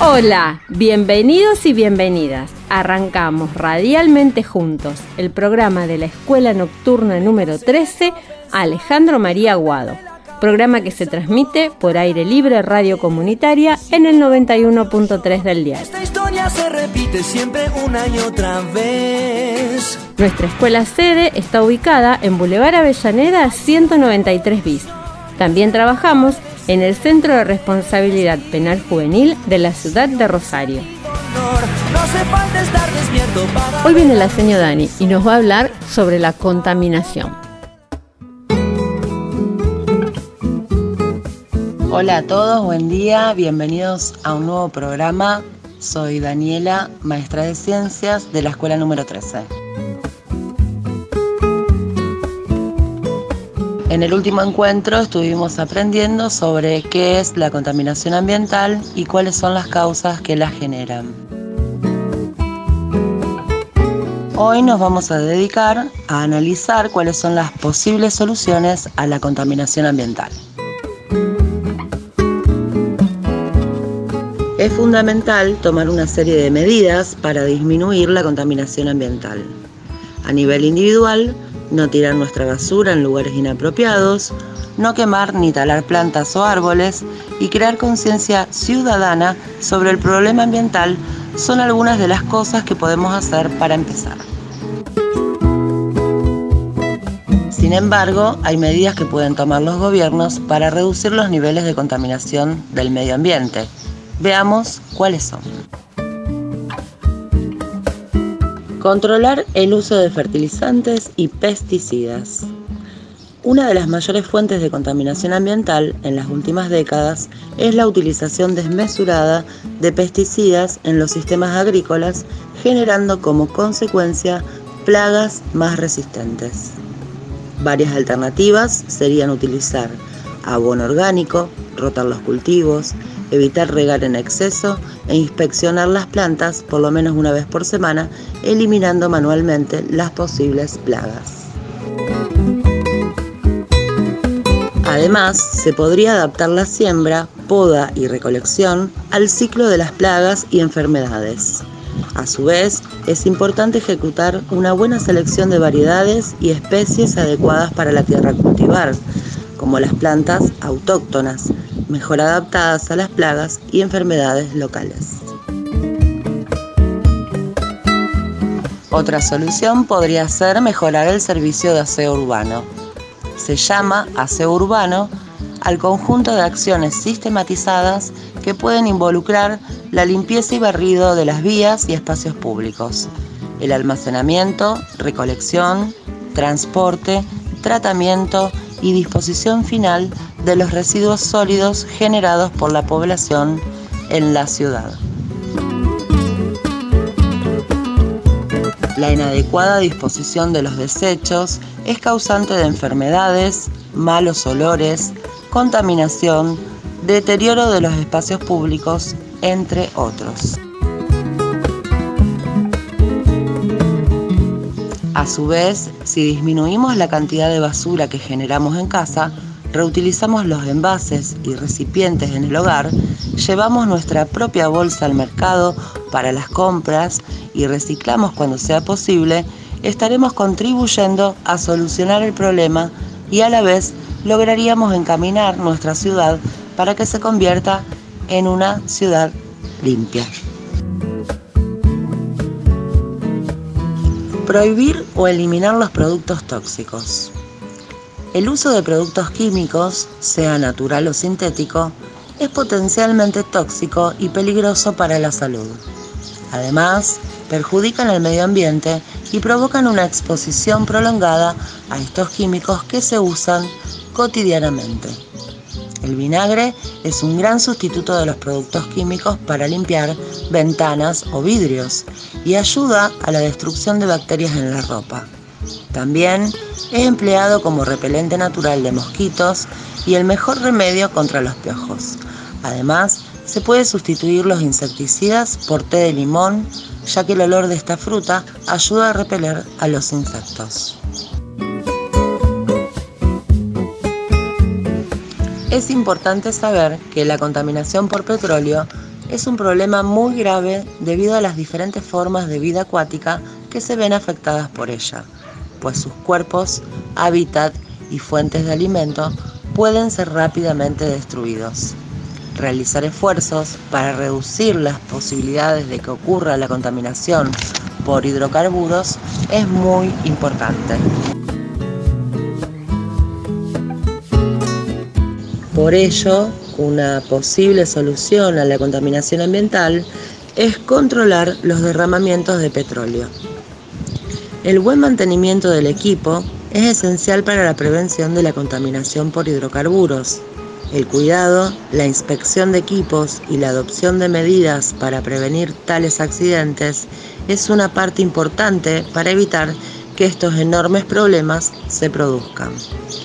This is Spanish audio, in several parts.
Hola, bienvenidos y bienvenidas. Arrancamos Radialmente Juntos, el programa de la Escuela Nocturna número 13, Alejandro María Aguado. Programa que se transmite por Aire Libre Radio Comunitaria en el 91.3 del dial. Esta historia se repite siempre una y otra vez. Nuestra escuela sede está ubicada en Boulevard Avellaneda 193 bis. También trabajamos en el Centro de Responsabilidad Penal Juvenil de la ciudad de Rosario. Hoy viene la señora Dani y nos va a hablar sobre la contaminación. Hola a todos, buen día, bienvenidos a un nuevo programa. Soy Daniela, maestra de ciencias de la escuela número 13. En el último encuentro estuvimos aprendiendo sobre qué es la contaminación ambiental y cuáles son las causas que la generan. Hoy nos vamos a dedicar a analizar cuáles son las posibles soluciones a la contaminación ambiental. Es fundamental tomar una serie de medidas para disminuir la contaminación ambiental. A nivel individual, no tirar nuestra basura en lugares inapropiados, no quemar ni talar plantas o árboles y crear conciencia ciudadana sobre el problema ambiental son algunas de las cosas que podemos hacer para empezar. Sin embargo, hay medidas que pueden tomar los gobiernos para reducir los niveles de contaminación del medio ambiente. Veamos cuáles son. Controlar el uso de fertilizantes y pesticidas. Una de las mayores fuentes de contaminación ambiental en las últimas décadas es la utilización desmesurada de pesticidas en los sistemas agrícolas, generando como consecuencia plagas más resistentes. Varias alternativas serían utilizar abono orgánico, rotar los cultivos, evitar regar en exceso e inspeccionar las plantas por lo menos una vez por semana, eliminando manualmente las posibles plagas. Además, se podría adaptar la siembra, poda y recolección al ciclo de las plagas y enfermedades. A su vez, es importante ejecutar una buena selección de variedades y especies adecuadas para la tierra a cultivar, como las plantas autóctonas, mejor adaptadas a las plagas y enfermedades locales. Otra solución podría ser mejorar el servicio de aseo urbano. Se llama aseo urbano al conjunto de acciones sistematizadas que pueden involucrar la limpieza y barrido de las vías y espacios públicos, el almacenamiento, recolección, transporte, tratamiento y disposición final de los residuos sólidos generados por la población en la ciudad. La inadecuada disposición de los desechos es causante de enfermedades, malos olores, contaminación, deterioro de los espacios públicos, entre otros. A su vez, si disminuimos la cantidad de basura que generamos en casa, reutilizamos los envases y recipientes en el hogar, llevamos nuestra propia bolsa al mercado para las compras y reciclamos cuando sea posible, estaremos contribuyendo a solucionar el problema y a la vez lograríamos encaminar nuestra ciudad para que se convierta en una ciudad limpia. Prohibir o eliminar los productos tóxicos. El uso de productos químicos, sea natural o sintético, es potencialmente tóxico y peligroso para la salud. Además, perjudican el medio ambiente y provocan una exposición prolongada a estos químicos que se usan cotidianamente. El vinagre es un gran sustituto de los productos químicos para limpiar ventanas o vidrios y ayuda a la destrucción de bacterias en la ropa. También es empleado como repelente natural de mosquitos y el mejor remedio contra los piojos. Además, se puede sustituir los insecticidas por té de limón, ya que el olor de esta fruta ayuda a repeler a los insectos. Es importante saber que la contaminación por petróleo es un problema muy grave debido a las diferentes formas de vida acuática que se ven afectadas por ella, pues sus cuerpos, hábitat y fuentes de alimento pueden ser rápidamente destruidos. Realizar esfuerzos para reducir las posibilidades de que ocurra la contaminación por hidrocarburos es muy importante. Por ello, una posible solución a la contaminación ambiental es controlar los derramamientos de petróleo. El buen mantenimiento del equipo es esencial para la prevención de la contaminación por hidrocarburos. El cuidado, la inspección de equipos y la adopción de medidas para prevenir tales accidentes es una parte importante para evitar que estos enormes problemas se produzcan.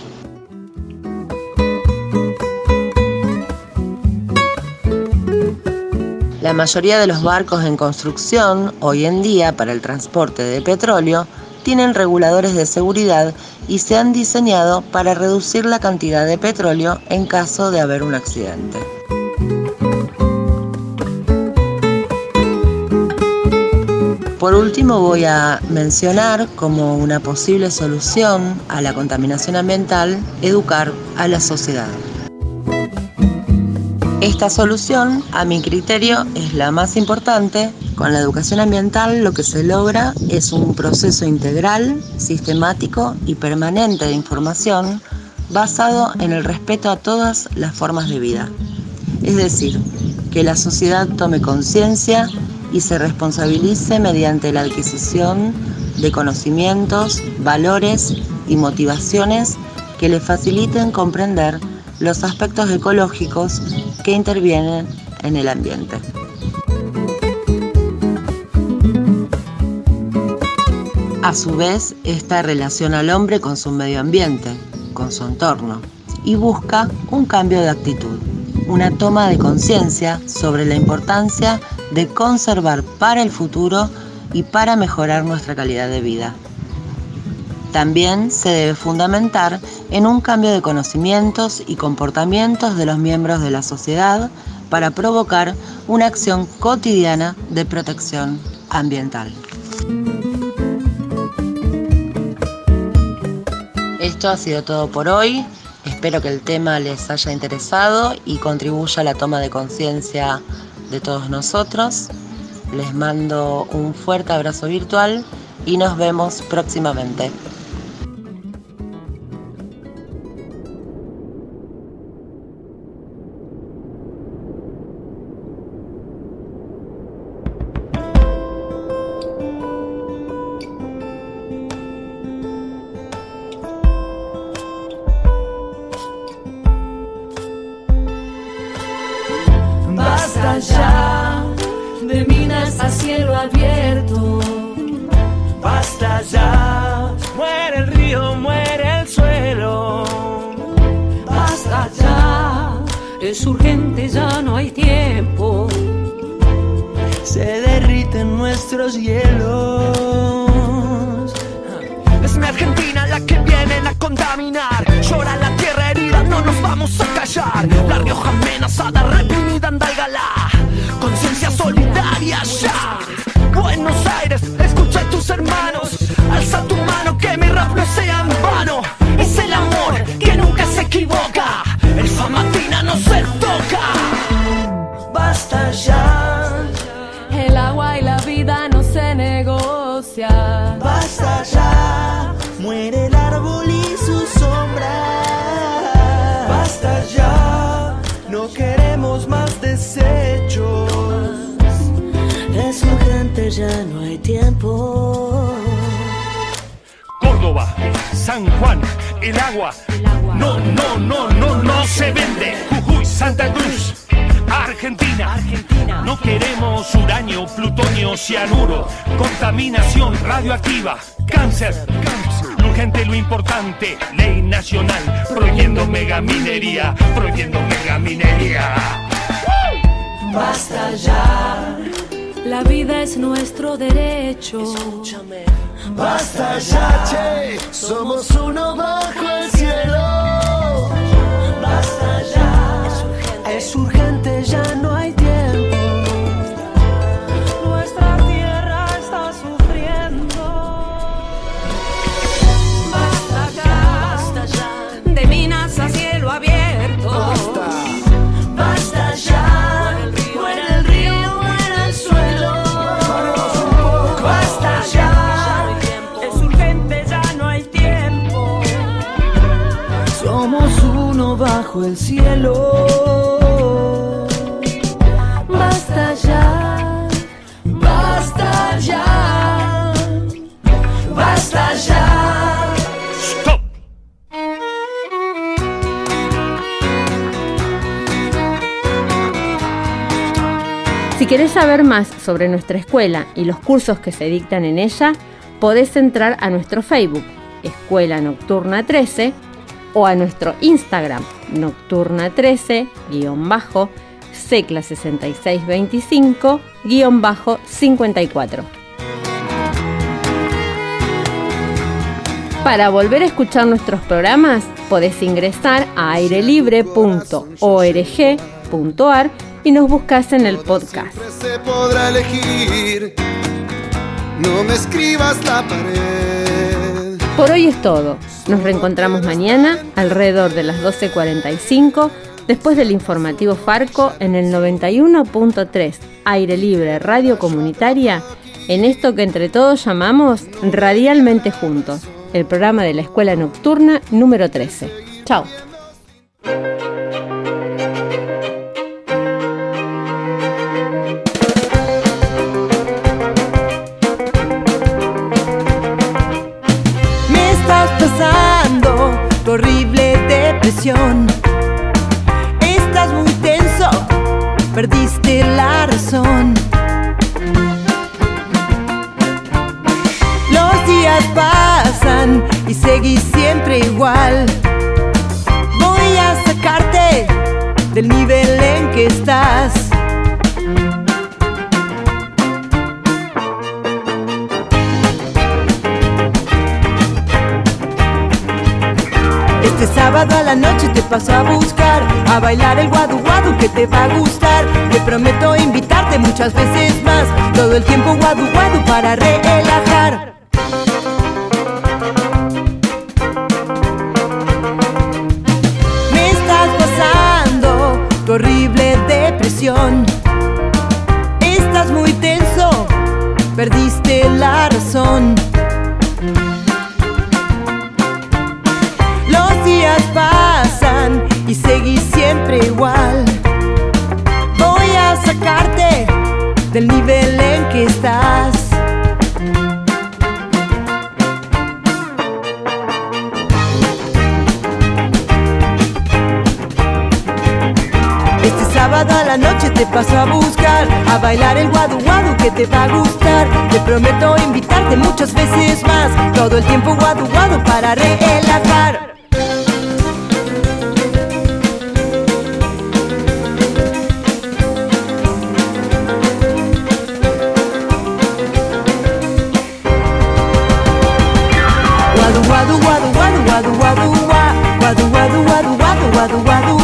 La mayoría de los barcos en construcción, hoy en día para el transporte de petróleo, tienen reguladores de seguridad y se han diseñado para reducir la cantidad de petróleo en caso de haber un accidente. Por último, voy a mencionar como una posible solución a la contaminación ambiental, educar a la sociedad. Esta solución, a mi criterio, es la más importante. Con la educación ambiental lo que se logra es un proceso integral, sistemático y permanente de información basado en el respeto a todas las formas de vida. Es decir, que la sociedad tome conciencia y se responsabilice mediante la adquisición de conocimientos, valores y motivaciones que le faciliten comprender los aspectos ecológicos que intervienen en el ambiente. A su vez, esta relaciona al hombre con su medio ambiente, con su entorno, y busca un cambio de actitud, una toma de conciencia sobre la importancia de conservar para el futuro y para mejorar nuestra calidad de vida. También se debe fundamentar en un cambio de conocimientos y comportamientos de los miembros de la sociedad para provocar una acción cotidiana de protección ambiental. Esto ha sido todo por hoy. Espero que el tema les haya interesado y contribuya a la toma de conciencia de todos nosotros. Les mando un fuerte abrazo virtual y nos vemos próximamente. Basta ya de minas a cielo abierto. Basta ya, muere el río, muere el suelo. Basta ya, es urgente, ya no hay tiempo. Se derriten nuestros hielos. Es mi Argentina la que vienen a contaminar. Llora la tierra herida, no nos vamos a callar. La Rioja amenazada, reprimida, Andalgalá. Conciencia solidaria ya. Buenos Aires, escucha a tus hermanos. Alza tu mano, que mi rap no sea en vano. Es el amor que nunca se equivoca. El Famatina no se toca. Basta ya. El agua y la vida no se negocia. Basta ya. Muere el árbol y su sombra. Basta ya. No queremos más desechos. Es urgente, ya no hay tiempo. Córdoba, San Juan, el agua. No se vende. Jujuy, Santa Cruz, Argentina. No queremos uranio, plutonio, cianuro. Contaminación radioactiva, cáncer. Lo urgente, lo importante, ley nacional. Prohibiendo megaminería, prohibiendo megaminería. Basta ya. La vida es nuestro derecho. Escúchame. Basta ya, che. Somos uno bajo el cielo. Basta ya. Es urgente, ya no hay tiempo. Somos uno bajo el cielo. Basta ya, Basta ya, basta ya. ¡Stop! Si querés saber más sobre nuestra escuela y los cursos que se dictan en ella, podés entrar a nuestro Facebook, Escuela Nocturna 13, o a nuestro Instagram, Nocturna 13-Secla6625-54. Para volver a escuchar nuestros programas, podés ingresar a airelibre.org.ar y nos buscas en el podcast. Siempre se podrá elegir. No me escribas la pared. Por hoy es todo. Nos reencontramos mañana alrededor de las 12:45, después del informativo Farco en el 91.3 Aire Libre Radio Comunitaria, en esto que entre todos llamamos Radialmente Juntos, el programa de la Escuela Nocturna número 13. Chao. Tu horrible depresión. Estás muy tenso, perdiste la razón. Los días pasan y seguís siempre igual. Voy a sacarte del nivel en que estás. Este sábado a la noche te paso a buscar, a bailar el guadu guadu que te va a gustar. Te prometo invitarte muchas veces más, todo el tiempo guadu guadu para relajar. Me estás pasando tu horrible depresión. Estás muy tenso, perdiste la razón. Días pasan y seguís siempre igual. Voy a sacarte del nivel en que estás. Este sábado a la noche te paso a buscar, a bailar el guadu guadu que te va a gustar. Te prometo invitarte muchas veces más, todo el tiempo guadu guadu para relajar. Guadu guadu guadu guadu guadu guadu guadu guadu guadu guadu guadu guadu.